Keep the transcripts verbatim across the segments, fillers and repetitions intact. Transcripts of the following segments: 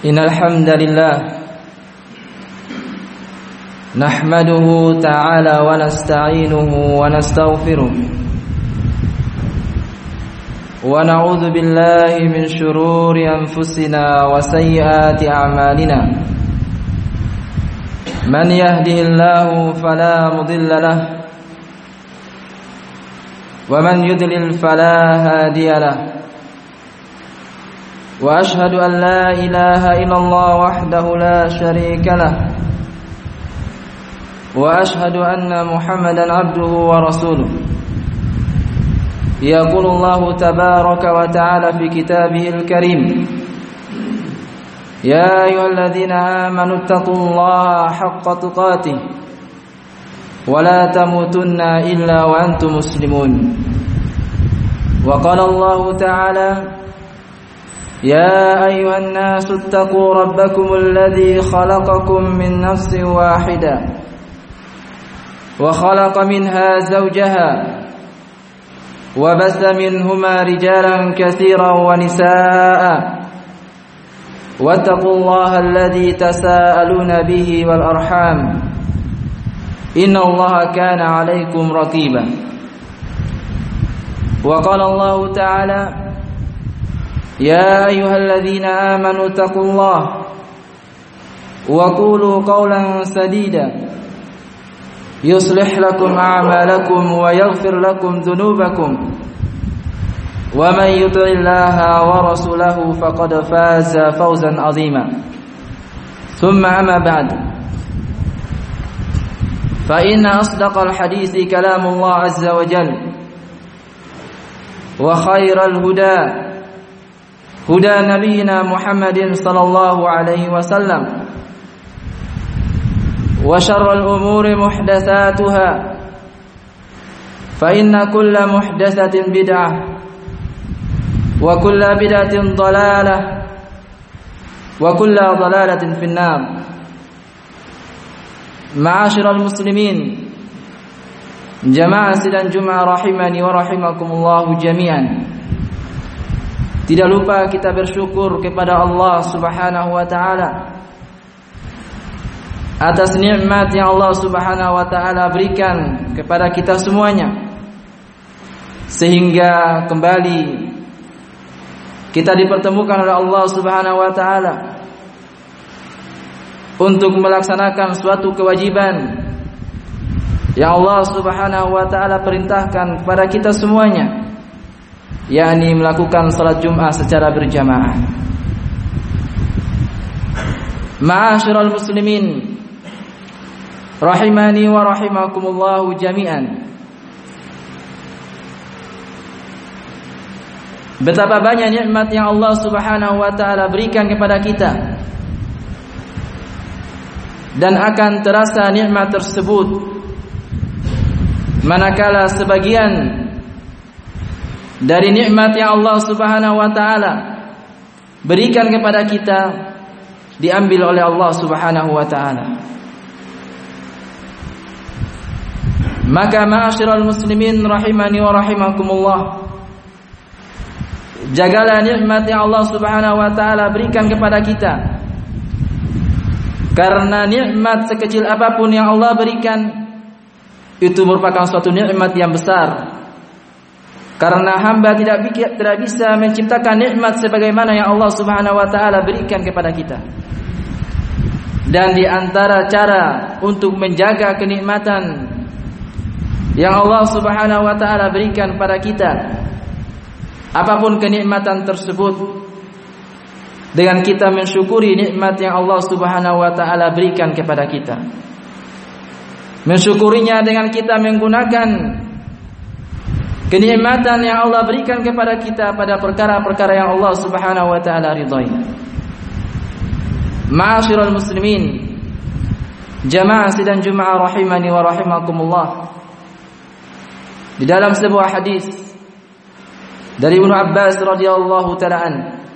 Innal hamdalillah nahmaduhu ta'ala wa nasta'inuhu wa nastaghfiruh wa na'udzu billahi min shururi anfusina wa sayyiati a'malina man yahdihillahu fala mudilla lahu wa man yudlil fala hadiya lahu وأشهد أن لا إله إلا الله وحده لا شريك له وأشهد أن محمدا عبده ورسوله يقول الله تبارك وتعالى في كتابه الكريم يا أيها الذين آمنوا اتقوا الله حق تقاته ولا تموتن إلا وأنتم مسلمون وقال الله تعالى يا أيها الناس اتقوا ربكم الذي خلقكم من نفس واحدة وخلق منها زوجها وبث منهما رجالا كثيرا ونساء واتقوا الله الذي تساءلون به والأرحام إن الله كان عليكم رقيبا وقال الله تعالى يا أيها الذين آمنوا اتقوا الله وقولوا قولا سديدا يصلح لكم أعمالكم ويغفر لكم ذنوبكم ومن يطع الله ورسوله فقد فاز فوزا عظيما ثم أما بعد فإن أصدق الحديث كلام الله عز وجل وخير الهدى هدى نبينا محمد صلى الله عليه وسلم وشر الأمور محدثاتها فإن كل محدثة بدعة وكل بدعة ضلالة وكل ضلالة في النار معاشر المسلمين جماعة sidang Jumat rahimani wa rahimakumullah jami'an. Tidak lupa kita bersyukur kepada Allah Subhanahu wa taala atas nikmat yang Allah Subhanahu wa taala berikan kepada kita semuanya, sehingga kembali kita dipertemukan oleh Allah Subhanahu wa taala untuk melaksanakan suatu kewajiban yang Allah Subhanahu wa taala perintahkan kepada kita semuanya, yakni melakukan salat Jumat secara berjamaah. Ma'asyiral muslimin rahimani wa rahimakumullah jami'an. Betapa banyak nikmat yang Allah Subhanahu wa taala berikan kepada kita, dan akan terasa nikmat tersebut manakala sebagian dari nikmat yang Allah Subhanahu wa taala berikan kepada kita diambil oleh Allah Subhanahu wa taala. Maka ma'asyiral muslimin rahimani wa rahimakumullah, jagalah nikmat yang Allah Subhanahu wa taala berikan kepada kita, karena nikmat sekecil apapun yang Allah berikan itu merupakan suatu nikmat yang besar. Karena hamba tidak tidak bisa menciptakan nikmat sebagaimana yang Allah Subhanahu wa taala berikan kepada kita. Dan di antara cara untuk menjaga kenikmatan yang Allah Subhanahu wa taala berikan kepada kita, apapun kenikmatan tersebut, dengan kita mensyukuri nikmat yang Allah Subhanahu wa taala berikan kepada kita. Mensyukurinya dengan kita menggunakan kenikmatan yang Allah berikan kepada kita pada perkara-perkara yang Allah Subhanahu wa taala ridhai. Ma'asyiral muslimin, jamaah sidang Jumat rahimani wa rahimakumullah. Di dalam sebuah hadis dari Ibnu Abbas radhiyallahu taala an,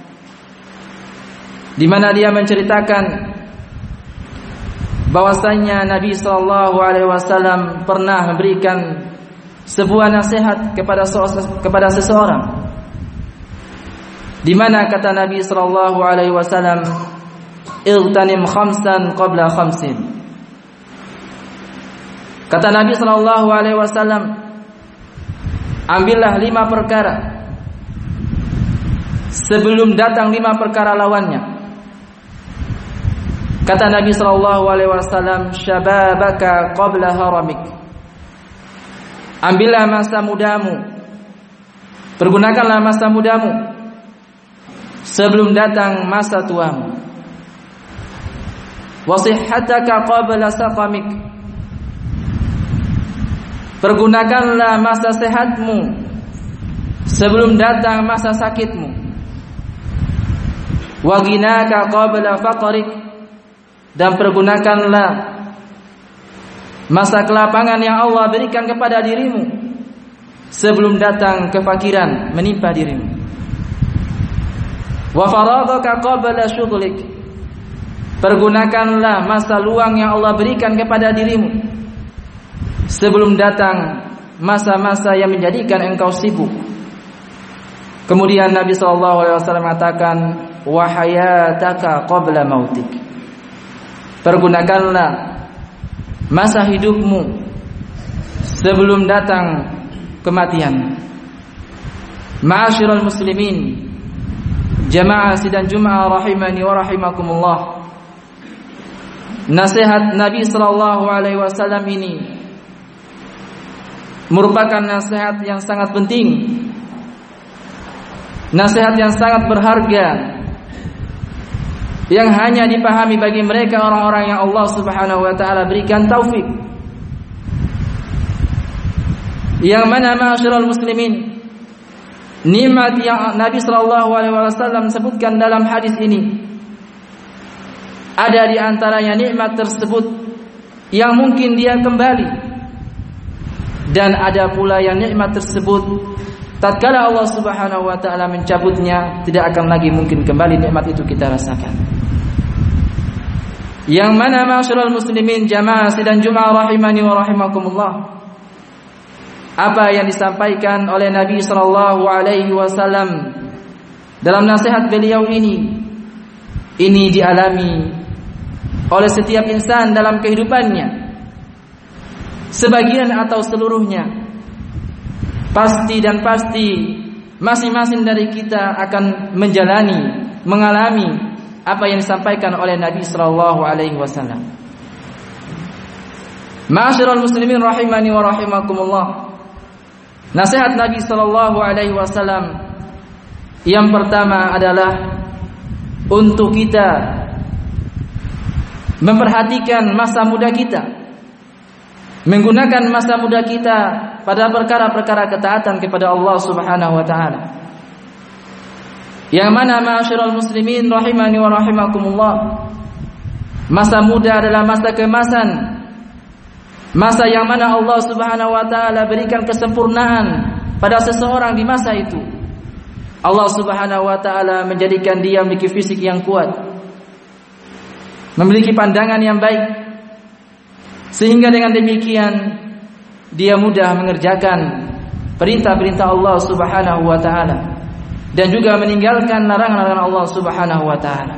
di mana dia menceritakan bahwasanya Nabi sallallahu alaihi wasallam pernah memberikan sebuah nasihat kepada kepada seseorang, di mana kata Nabi sallallahu alaihi wasallam, Igtanim khamsan qabla khamsin. Kata Nabi sallallahu alaihi wasallam, ambillah lima perkara sebelum datang lima perkara lawannya. Kata Nabi sallallahu alaihi wasallam, syababaka qabla haramik. Ambillah masa mudamu, pergunakanlah masa mudamu sebelum datang masa tuamu. Wasihhataka qabla saqamik. Pergunakanlah masa sehatmu sebelum datang masa sakitmu. Wa ghinaka qabla faqrik. Dan pergunakanlah masa kelapangan yang Allah berikan kepada dirimu sebelum datang kefakiran menimpa dirimu. Wa faraghaka qabla syughlik. Pergunakanlah masa luang yang Allah berikan kepada dirimu sebelum datang masa-masa yang menjadikan engkau sibuk. Kemudian Nabi sallallahu alaihi wasallam mengatakan, wa hayataka qabla mautik. Pergunakanlah masa hidupmu sebelum datang kematian. Ma'asyiral muslimin, jamaah sidang Jumat rahimani wa rahimakumullah. Nasihat Nabi sallallahu alaihi wasallam ini merupakan nasihat yang sangat penting, nasihat yang sangat berharga, yang hanya dipahami bagi mereka orang-orang yang Allah Subhanahu wa taala berikan taufik. Yang mana ma'asyiral muslimin, nikmat yang Nabi sallallahu alaihi wasallam sebutkan dalam hadis ini, ada di antaranya nikmat tersebut yang mungkin dia kembali, dan ada pula yang nikmat tersebut tatkala Allah Subhanahu wa taala mencabutnya tidak akan lagi mungkin kembali nikmat itu kita rasakan. Yang mana ma'asyiral muslimin jamaah sidang Jumat rahimani wa rahimakumullah, apa yang disampaikan oleh Nabi sallallahu alaihi wasallam dalam nasihat beliau ini ini dialami oleh setiap insan dalam kehidupannya, sebagian atau seluruhnya. Pasti dan pasti masing-masing dari kita akan menjalani, mengalami apa yang disampaikan oleh Nabi sallallahu alaihi wasallam. Ma'asyiral muslimin rahimani wa rahimakumullah. Nasihat Nabi sallallahu alaihi wasallam yang pertama adalah untuk kita memperhatikan masa muda kita, menggunakan masa muda kita pada perkara-perkara ketaatan kepada Allah Subhanahu wa taala. Yang mana ma'asyiral muslimin rahimani wa rahimakumullah, masa muda adalah masa keemasan, masa yang mana Allah Subhanahu wa taala berikan kesempurnaan pada seseorang di masa itu. Allah Subhanahu wa taala menjadikan dia memiliki fisik yang kuat, memiliki pandangan yang baik, sehingga dengan demikian dia mudah mengerjakan perintah-perintah Allah Subhanahu wa taala dan juga meninggalkan larangan-larangan Allah Subhanahu wa taala.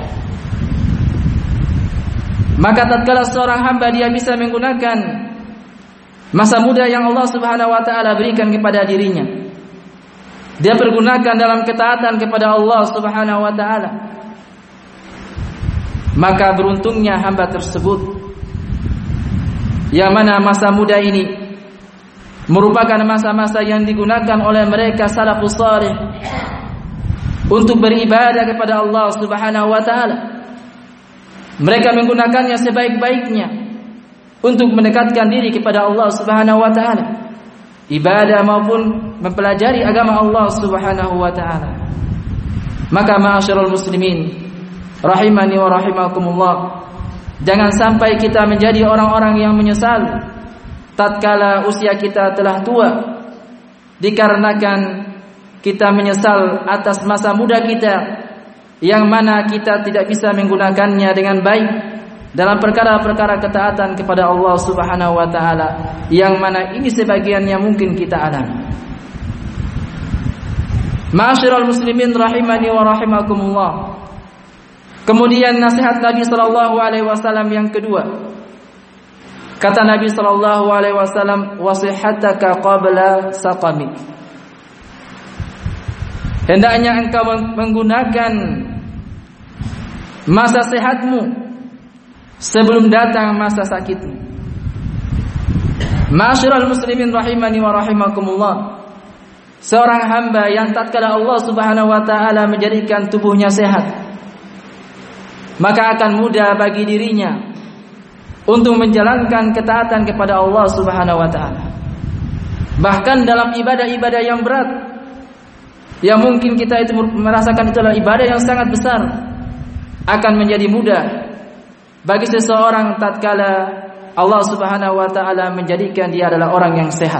Maka tatkala seorang hamba dia bisa menggunakan masa muda yang Allah Subhanahu wa taala berikan kepada dirinya, dia pergunakan dalam ketaatan kepada Allah Subhanahu wa taala, maka beruntungnya hamba tersebut, yang mana masa muda ini merupakan masa-masa yang digunakan oleh mereka salafus salih untuk beribadah kepada Allah Subhanahu wa taala. Mereka menggunakannya sebaik-baiknya untuk mendekatkan diri kepada Allah Subhanahu wa taala, ibadah maupun mempelajari agama Allah Subhanahu wa taala. Maka ma'asyiral muslimin rahimani wa rahimakumullah, jangan sampai kita menjadi orang-orang yang menyesal tatkala usia kita telah tua, dikarenakan kita menyesal atas masa muda kita yang mana kita tidak bisa menggunakannya dengan baik dalam perkara-perkara ketaatan kepada Allah Subhanahu wa taala, yang mana ini sebagiannya mungkin kita alami. Ma'asyiral muslimin rahimani wa rahimakumullah, Kemudian nasihat Nabi sallallahu alaihi wasallam yang kedua. Kata Nabi sallallahu alaihi wasallam, "Wasihataka qabla saqamik." Hendaknya engkau menggunakan masa sehatmu sebelum datang masa sakitmu. Ma'asyiral muslimin rahimani wa rahimakumullah. Seorang hamba yang tatkala Allah Subhanahu wa taala menjadikan tubuhnya sehat, maka akan mudah bagi dirinya untuk menjalankan ketaatan kepada Allah Subhanahu wa taala. Bahkan dalam ibadah-ibadah yang berat, yang mungkin kita itu merasakan itu adalah ibadah yang sangat besar, akan menjadi mudah bagi seseorang tatkala Allah Subhanahu wa taala menjadikan dia adalah orang yang sehat.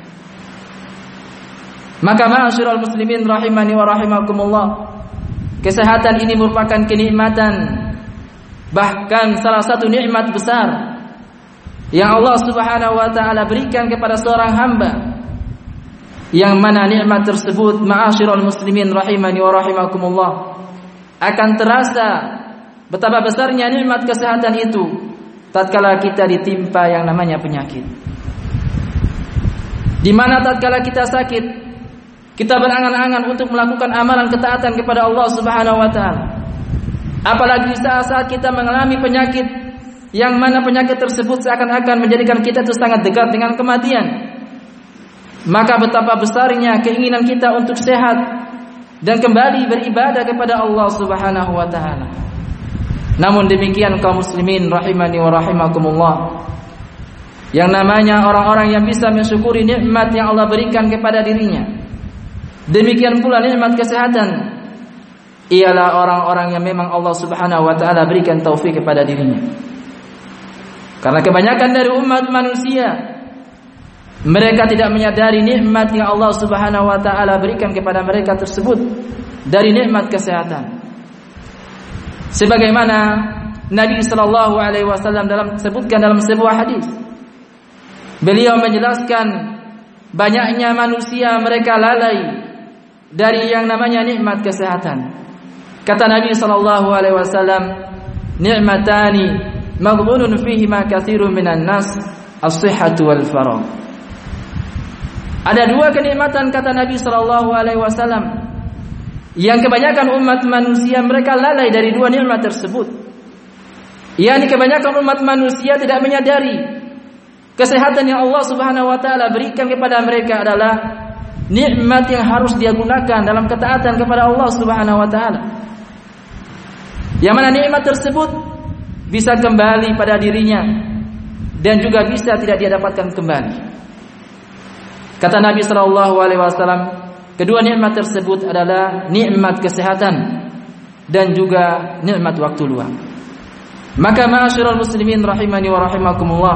Maka ma'asyiral muslimin rahimani wa rahimakumullah, kesehatan ini merupakan kenikmatan, bahkan salah satu nikmat besar yang Allah Subhanahu wa taala berikan kepada seorang hamba, yang mana nikmat tersebut ma'asyiral muslimin rahimani wa rahimakumullah akan terasa betapa besarnya nikmat kesehatan itu tatkala kita ditimpa yang namanya penyakit. Di mana tatkala kita sakit, kita berangan-angan untuk melakukan amalan ketaatan kepada Allah Subhanahu wa taala. Apalagi saat-saat kita mengalami penyakit yang mana penyakit tersebut seakan-akan menjadikan kita itu sangat dekat dengan kematian. Maka betapa besarnya keinginan kita untuk sehat dan kembali beribadah kepada Allah Subhanahu wa taala. Namun demikian kaum muslimin rahimani wa rahimakumullah, yang namanya orang-orang yang bisa mensyukuri nikmat yang Allah berikan kepada dirinya, demikian pula nikmat kesehatan, ialah orang-orang yang memang Allah Subhanahu wa taala berikan taufik kepada dirinya. Karena kebanyakan dari umat manusia, mereka tidak menyadari nikmat yang Allah Subhanahu wa taala berikan kepada mereka tersebut dari nikmat kesehatan. Sebagaimana Nabi sallallahu alaihi wasallam dalam sebutkan dalam sebuah hadis, beliau menjelaskan banyaknya manusia mereka lalai dari yang namanya nikmat kesehatan. Kata Nabi sallallahu alaihi wasallam, "Ni'matani maghbunun fihima katsirun minan nas, as-sihhatu wal faragh." Ada dua kenikmatan kata Nabi sallallahu alaihi wasallam yang kebanyakan umat manusia mereka lalai dari dua nikmat tersebut. Yani kebanyakan umat manusia tidak menyadari kesehatan yang Allah Subhanahu wa taala berikan kepada mereka adalah nikmat yang harus dia gunakan dalam ketaatan kepada Allah Subhanahu wa taala. Yang mana nikmat tersebut bisa kembali pada dirinya dan juga bisa tidak dia dapatkan kembali. Kata Nabi sallallahu alaihi wasallam, kedua nikmat tersebut adalah nikmat kesehatan dan juga nikmat waktu luang. Maka ma'asyiral muslimin rahimani wa rahimakumullah,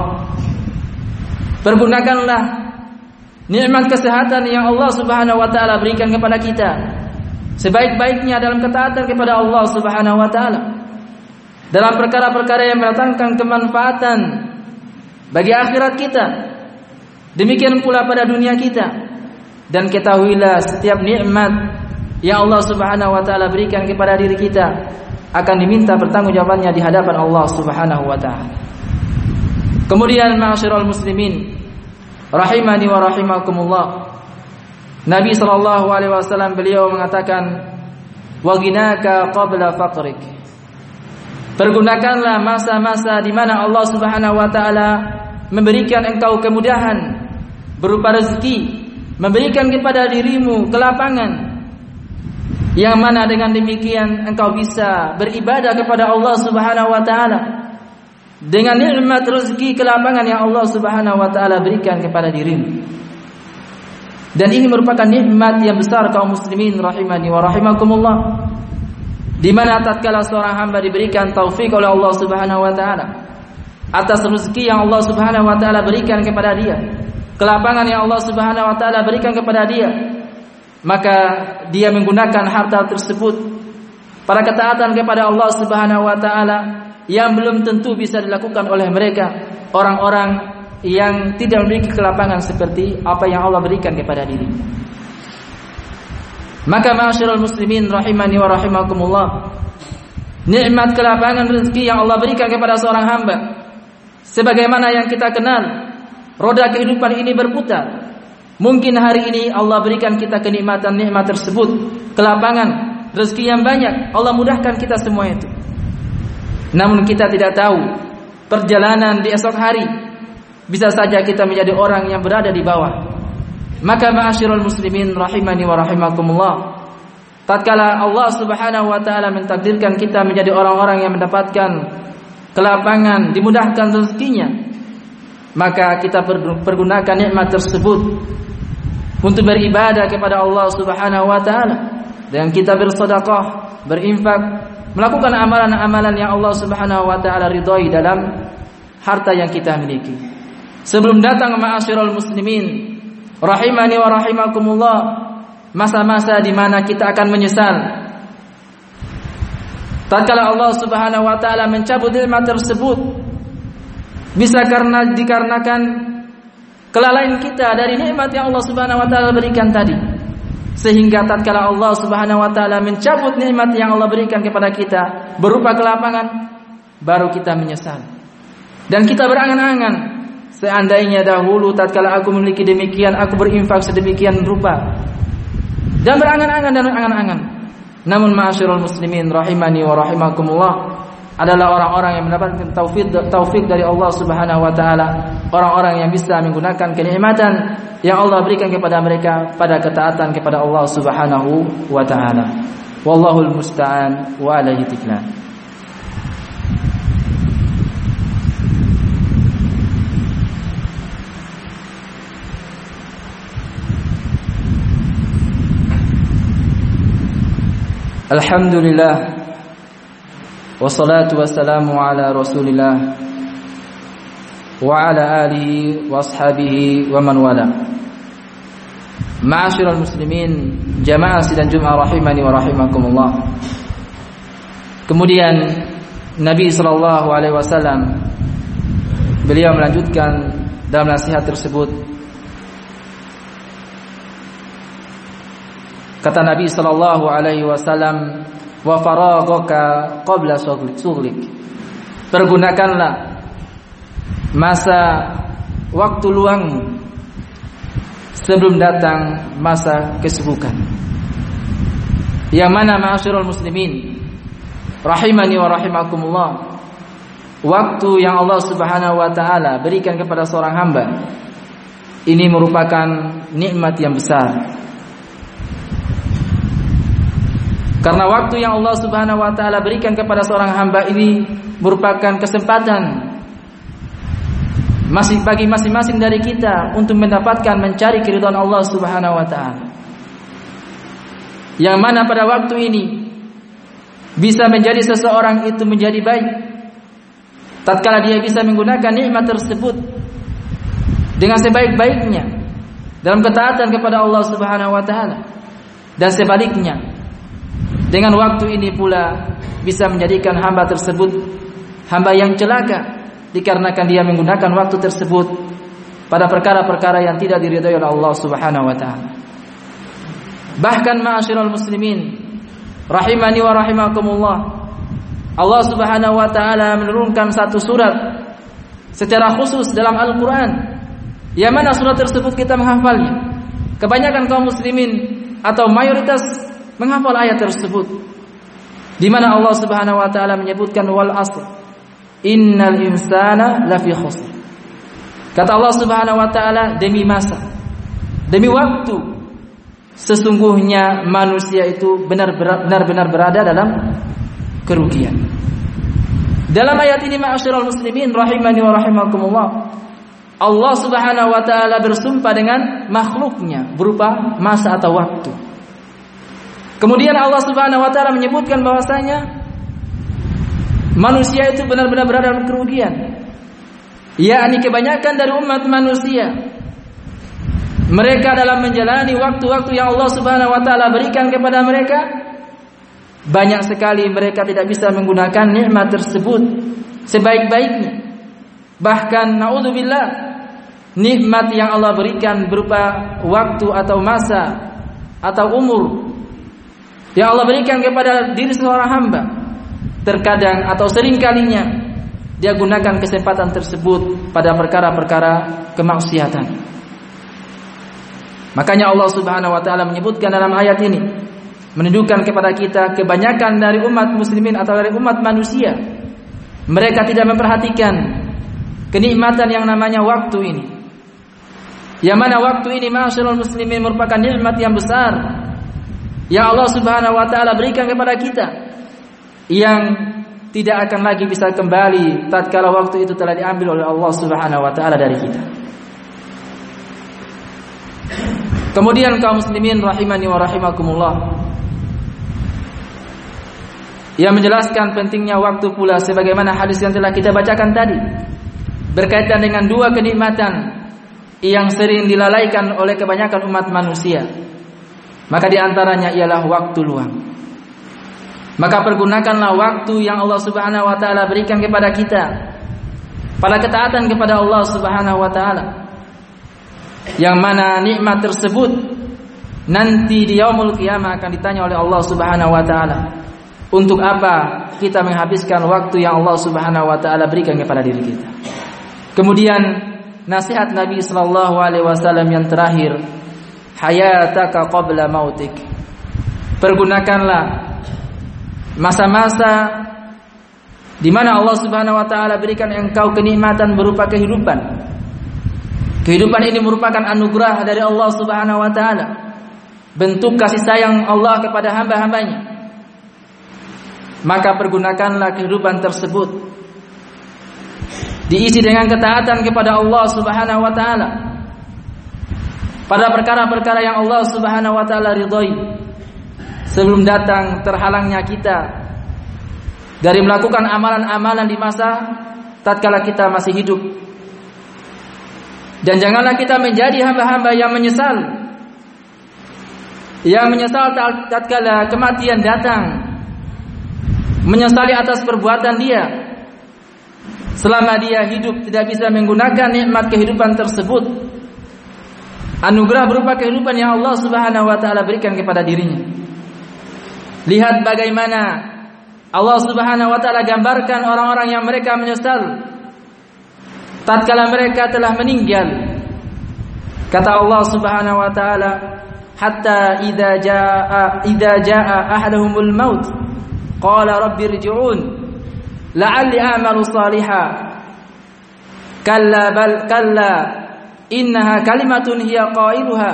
pergunakanlah nikmat kesehatan yang Allah Subhanahu wa taala berikan kepada kita sebaik-baiknya dalam ketaatan kepada Allah Subhanahu wa taala, dalam perkara-perkara yang mendatangkan kemanfaatan bagi akhirat kita, demikian pula pada dunia kita. Dan ketahuilah setiap nikmat yang Allah Subhanahu wa taala berikan kepada diri kita akan diminta pertanggungjawabannya di hadapan Allah Subhanahu wa taala. Kemudian ma'asyiral muslimin rahimani wa rahimakumullah, Nabi sallallahu alaihi wasallam beliau mengatakan, "Wa ghinaka qabla faqrik." Pergunakanlah masa-masa di mana Allah Subhanahu wa taala memberikan engkau kemudahan berupa rezeki, memberikan kepada dirimu kelapangan, yang mana dengan demikian engkau bisa beribadah kepada Allah Subhanahu wa taala dengan nikmat rezeki kelapangan yang Allah Subhanahu wa taala berikan kepada dirimu. Dan ini merupakan nikmat yang besar kaum muslimin rahimani wa rahimakumullah, di mana tatkala seorang hamba diberikan taufik oleh Allah Subhanahu wa taala atas rezeki yang Allah Subhanahu wa taala berikan kepada dia, kelapangan yang Allah Subhanahu wa taala berikan kepada dia, maka dia menggunakan harta tersebut pada ketaatan kepada Allah Subhanahu wa taala yang belum tentu bisa dilakukan oleh mereka, orang-orang yang tidak memiliki kelapangan seperti apa yang Allah berikan kepada diri. Maka ma'asyiral muslimin rahimani wa rahimakumullah, nikmat kelapangan rezeki yang Allah berikan kepada seorang hamba. Sebagaimana yang kita kenal, roda kehidupan ini berputar. Mungkin hari ini Allah berikan kita kenikmatan nikmat tersebut, kelapangan, rezeki yang banyak, Allah mudahkan kita semua itu. Namun kita tidak tahu perjalanan di esok hari, bisa saja kita menjadi orang yang berada di bawah. Maka ma'asyiral muslimin rahimani wa rahimakumullah, tatkala Allah Subhanahu wa taala mentakdirkan kita menjadi orang-orang yang mendapatkan kelapangan, dimudahkan rezekinya, maka kita pergunakan nikmat tersebut untuk beribadah kepada Allah Subhanahu wa taala, dengan kita bersedekah, berinfak, melakukan amalan-amalan yang Allah Subhanahu wa taala ridhai dalam harta yang kita miliki. Sebelum datang ma'asyiral muslimin rahimani wa rahimakumullah, masa-masa di mana kita akan menyesal tatkala Allah Subhanahu wa taala mencabut nikmat tersebut, bisa karena dikarenakan kelalaian kita dari nikmat yang Allah Subhanahu wa taala berikan tadi, sehingga tatkala Allah Subhanahu wa taala mencabut nikmat yang Allah berikan kepada kita berupa kelapangan, baru kita menyesal dan kita berangan-angan, seandainya dahulu tatkala aku memiliki demikian, aku berinfak sedemikian rupa, dan berangan-angan dan berangan-angan. Namun ma'asyiral muslimin rahimani wa rahimakumullah, adalah orang-orang yang mendapatkan taufik taufik dari Allah Subhanahu wa taala, orang-orang yang bisa menggunakan kenikmatan yang Allah berikan kepada mereka pada ketaatan kepada Allah Subhanahu wa taala. Wallahul musta'an wa alaihi tiklan. Alhamdulillah, wassalatu wassalamu ala rasulillah wa ala alihi wa ashabihi wa man wala. Ma'asyiral muslimin, jamaah sidang Jumat rahimani wa rahimakumullah. Kemudian Nabi sallallahu alaihi wasallam beliau melanjutkan dalam nasihat tersebut. Kata Nabi sallallahu alaihi wasallam, wa faraghaka qabla sughlik. Pergunakanlah masa waktu luangmu sebelum datang masa kesibukan. Yang mana ma'asyiral muslimin rahimani wa rahimakumullah, waktu yang Allah Subhanahu wa taala berikan kepada seorang hamba ini merupakan nikmat yang besar. Karena waktu yang Allah Subhanahu wa taala berikan kepada seorang hamba ini merupakan kesempatan masih bagi masing-masing dari kita untuk mendapatkan mencari keridhaan Allah Subhanahu wa taala. Yang mana pada waktu ini bisa menjadi seseorang itu menjadi baik tatkala dia bisa menggunakan nikmat tersebut dengan sebaik-baiknya dalam ketaatan kepada Allah Subhanahu wa taala, dan sebaliknya dengan waktu ini pula bisa menjadikan hamba tersebut hamba yang celaka dikarenakan dia menggunakan waktu tersebut pada perkara-perkara yang tidak diridhai oleh Allah Subhanahu wa taala. Bahkan ma'asyiral muslimin rahimani wa rahimakumullah, Allah Subhanahu wa taala menurunkan satu surat secara khusus dalam Al-Qur'an, yang mana surat tersebut kita menghafalnya. Kebanyakan kaum muslimin atau mayoritas menghafal ayat tersebut, di mana Allah Subhanahu wa taala menyebutkan wal asr innal insana lafi khusr. Kata Allah Subhanahu wa taala, demi masa, demi waktu, sesungguhnya manusia itu benar-benar berada dalam kerugian. Dalam ayat ini ma'asyiral muslimin rahimani wa rahimakumullah, Allah Subhanahu wa taala bersumpah dengan makhluknya berupa masa atau waktu. Kemudian Allah Subhanahu wa taala menyebutkan bahwasanya manusia itu benar-benar berada dalam kerugian. Yakni kebanyakan dari umat manusia, mereka dalam menjalani waktu-waktu yang Allah Subhanahu wa taala berikan kepada mereka, banyak sekali mereka tidak bisa menggunakan nikmat tersebut sebaik-baiknya. Bahkan naudzubillah, nikmat yang Allah berikan berupa waktu atau masa atau umur yang Allah berikan kepada diri seorang hamba, terkadang atau sering kalinya dia gunakan kesempatan tersebut pada perkara-perkara kemaksiatan. Makanya Allah Subhanahu wa taala menyebutkan dalam ayat ini, menunjukkan kepada kita kebanyakan dari umat muslimin atau dari umat manusia, mereka tidak memperhatikan kenikmatan yang namanya waktu ini. Yang mana waktu ini ma'asyiral muslimin merupakan nikmat yang besar yang Allah Subhanahu wa taala berikan kepada kita, yang tidak akan lagi bisa kembali tatkala waktu itu telah diambil oleh Allah Subhanahu wa taala dari kita. Kemudian kaum muslimin rahimani wa rahimakumullah, yang menjelaskan pentingnya waktu pula sebagaimana hadis yang telah kita bacakan tadi, berkaitan dengan dua kenikmatan yang sering dilalaikan oleh kebanyakan umat manusia. Maka di antaranya ialah waktu luang. Maka pergunakanlah waktu yang Allah Subhanahu wa taala berikan kepada kita pada ketaatan kepada Allah Subhanahu wa taala, yang mana nikmat tersebut nanti di yaumul qiyamah akan ditanya oleh Allah Subhanahu wa taala, untuk apa kita menghabiskan waktu yang Allah Subhanahu wa taala berikan kepada diri kita. Kemudian nasihat Nabi sallallahu alaihi wasallam yang terakhir, hayataka qabla mautik. Pergunakanlah masa-masa di mana Allah Subhanahu wa taala berikan engkau kenikmatan berupa kehidupan. Kehidupan ini merupakan anugerah dari Allah Subhanahu wa taala, bentuk kasih sayang Allah kepada hamba-hambanya. Maka pergunakanlah kehidupan tersebut diisi dengan ketaatan kepada Allah Subhanahu wa taala pada perkara-perkara yang Allah Subhanahu wa taala ridhai, sebelum datang terhalangnya kita dari melakukan amalan-amalan di masa tatkala kita masih hidup. Dan janganlah kita menjadi hamba-hamba yang menyesal, yang menyesal tatkala kematian datang, menyesali atas perbuatan dia selama dia hidup tidak bisa menggunakan nikmat kehidupan tersebut, anugerah berupa kehidupan yang Allah Subhanahu wa taala berikan kepada dirinya. Lihat bagaimana Allah Subhanahu wa taala gambarkan orang-orang yang mereka menyesal tatkala mereka telah meninggal. Kata Allah Subhanahu wa taala, hatta idza jaa idza jaa ahaduhumul maut qala rabbi irji'un la'alli a'malu salihan kalla bal kalla innaha kalimatun hiya qailuha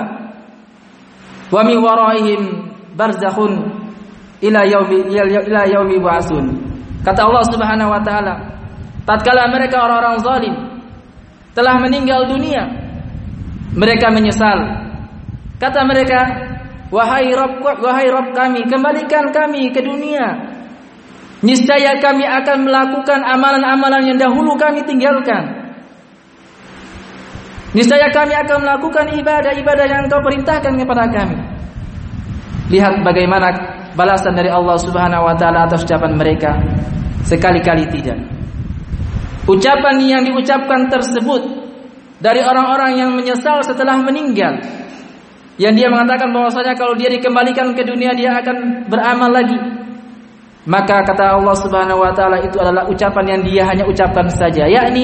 wa min waraihim barzakhun ila yaumi ila yaumi ba'tsun. Kata Allah Subhanahu wa taala, tatkala mereka orang-orang zalim telah meninggal dunia, mereka menyesal. Kata mereka, wahai Rabb, wahai Rabb kami, kembalikan kami ke dunia. Niscaya kami akan melakukan amalan-amalan yang dahulu kami tinggalkan. Niscaya kami akan melakukan ibadah-ibadah yang Engkau perintahkan kepada kami. Lihat bagaimana balasan dari Allah Subhanahu wa taala atas ucapan mereka. Sekali-kali tidak. Ucapan yang diucapkan tersebut dari orang-orang yang menyesal setelah meninggal, yang dia mengatakan bahwasanya kalau dia dikembalikan ke dunia dia akan beramal lagi. Maka kata Allah Subhanahu wa taala, itu adalah ucapan yang dia hanya ucapkan saja, yakni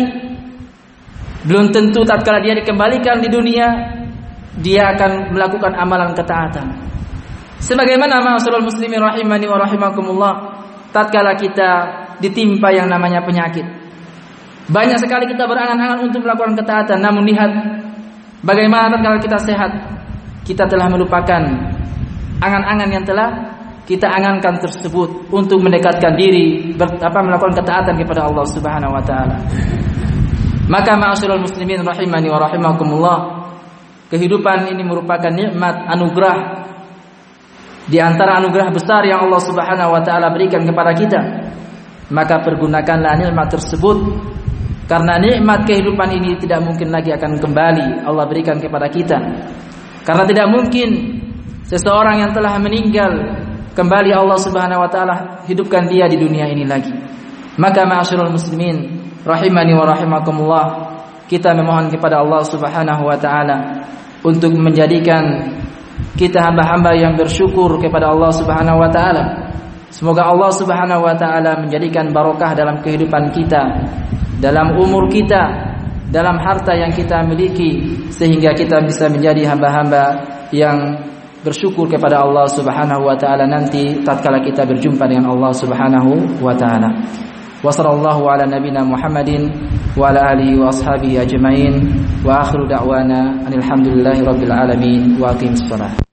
belum tentu tatkala dia dikembalikan di dunia dia akan melakukan amalan ketaatan. Sebagaimana ma'asyiral muslimin rahimani wa rahimakumullah, tatkala kita ditimpa yang namanya penyakit, banyak sekali kita berangan-angan untuk melakukan ketaatan, namun lihat bagaimana tatkala kita sehat, kita telah melupakan angan-angan yang telah kita angankan tersebut untuk mendekatkan diri ber, apa melakukan ketaatan kepada Allah Subhanahu wa taala. Maka ma'asyiral muslimin rahimani wa rahimakumullah, kehidupan ini merupakan nikmat anugerah di antara anugerah besar yang Allah Subhanahu wa taala berikan kepada kita. Maka pergunakanlah nikmat tersebut, karena nikmat kehidupan ini tidak mungkin lagi akan kembali Allah berikan kepada kita. Karena tidak mungkin seseorang yang telah meninggal kembali Allah Subhanahu wa taala hidupkan dia di dunia ini lagi. Maka ma'asyiral muslimin rahimani wa rahimakumullah, kita memohon kepada Allah Subhanahu wa taala untuk menjadikan kita hamba-hamba yang bersyukur kepada Allah Subhanahu wa taala, Semoga Allah Subhanahu wa taala menjadikan barokah dalam kehidupan kita, dalam umur kita, dalam harta yang kita miliki, sehingga kita bisa menjadi hamba-hamba yang bersyukur kepada Allah Subhanahu wa taala nanti tatkala kita berjumpa dengan Allah Subhanahu wa taala. Wa sallallahu ala nabiyyina Muhammadin wa ala alihi wa ashabihi ajmain wa akhiru da'wana alhamdulillahi rabbil alamin wa aqimus shalah.